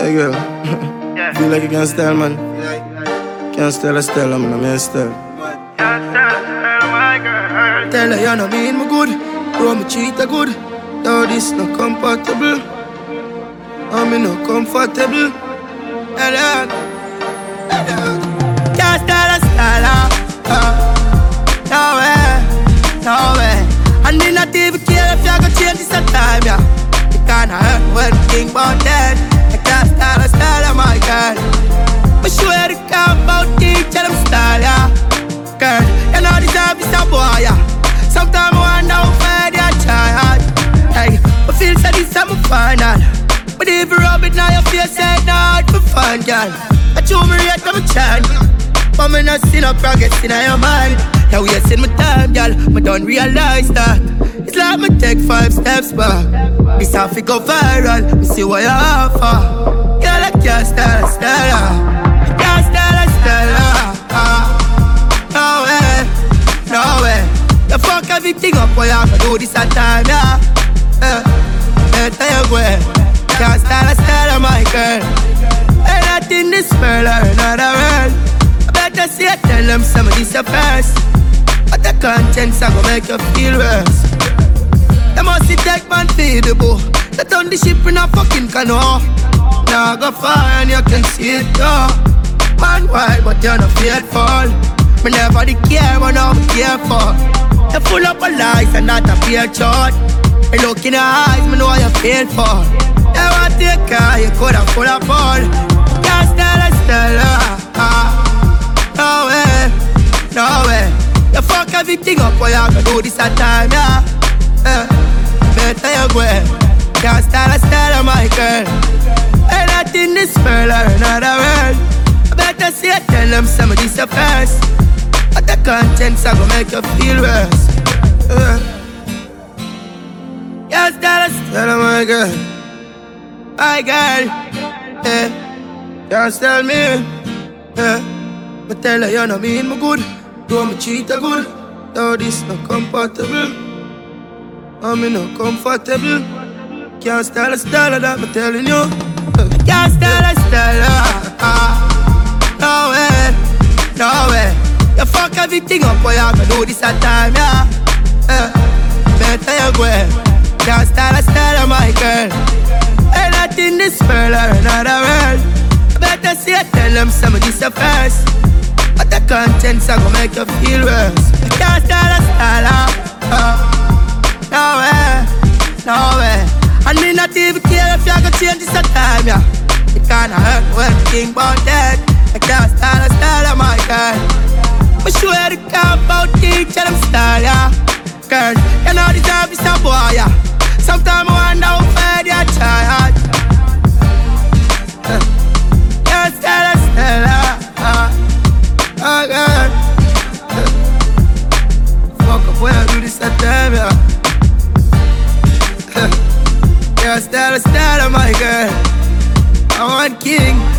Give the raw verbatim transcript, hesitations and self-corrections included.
My girl, Yeah. feel like you can't style, man. Can't style a style, I'm not my style. Can't stand her, my girl. Tell her you know me in my good, do me treat her good. Though this not compatible, I'm no comfortable. Tell her, can't style a style, uh, no way, no way. And me not even care if you gonna change this a time, yeah. You can't hurt when you think about that. I can't style a style, my girl. But swear to God about each of them style, yeah. Girl, you know this love is a boy, yeah. Sometimes I wonder how far they try. Hey, I feel so this is my final. But if you rub it now, your face ain't not for fun, girl. I show me right from a chance. But me not see no progress in your mind. Now wasting my time, girl, me don't realize that. It's like me take five steps back. This half it go viral, me see what you offer. Girl, I can't style a style. I can't style a style. No way, no way. You fuck everything up, boy, I can do this at time, yeah. Uh, better you go. Can't style a style, my girl. Ain't not in this world or another world. I better see it, tell them some of this first. But the contents are gonna make you feel worse. They must take man feed the boat. They turn the ship in a fucking canoe. Now go far and you can see it go. Man wild but you're not faithful. Me never did care but now I'm careful. You're full up of lies and not a pure shot. I look in your eyes, me know how you feel for. You want to take care, you coulda full of ball. Can't style a style, ah. No way, no way. You fuck everything up, boy, I can do this at time, yeah. Uh, better you go. Can't style a style, my girl. Ain't not in this world or another world. I better see it, tell them some of this first. But the contents are gonna make you feel worse. Uh, can't style a style, my girl. My girl, yeah. Can't style me, yeah. But tell her you know me in my good. Do me treat her good. Though this not compatible, I'm not comfortable. Can't style a style that I'm telling you. Can't style a style, uh, no way, no way. You fuck everything up, boy, I can do this at time, yeah. Uh, better you go. Can't style a style, my girl. Ain't not in this world or another world. I better see it, tell them some of this first. But the contents are gonna make you feel worse. I can't style a style, uh, no way, no way. And me not even care if you gonna change this a time, yeah. It kinda hurt when you think about that. I can't style a style, my girl. But swear to God about each of them style, yeah. Girl, you know this love is a boy, yeah. Sometimes I wonder how far they try. uh, Can't style a style, uh, oh God, fuck up when I do this at time, yeah. Yeah, style, style, my girl. I want king.